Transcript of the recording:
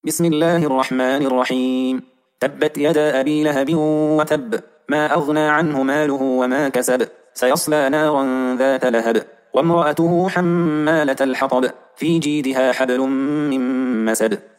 بسم الله الرحمن الرحيم. تبت يدا أبي لهب وتب، ما أغنى عنه ماله وما كسب، سيصلى نارا ذات لهب، وامرأته حمالة الحطب، في جيدها حبل من مسد.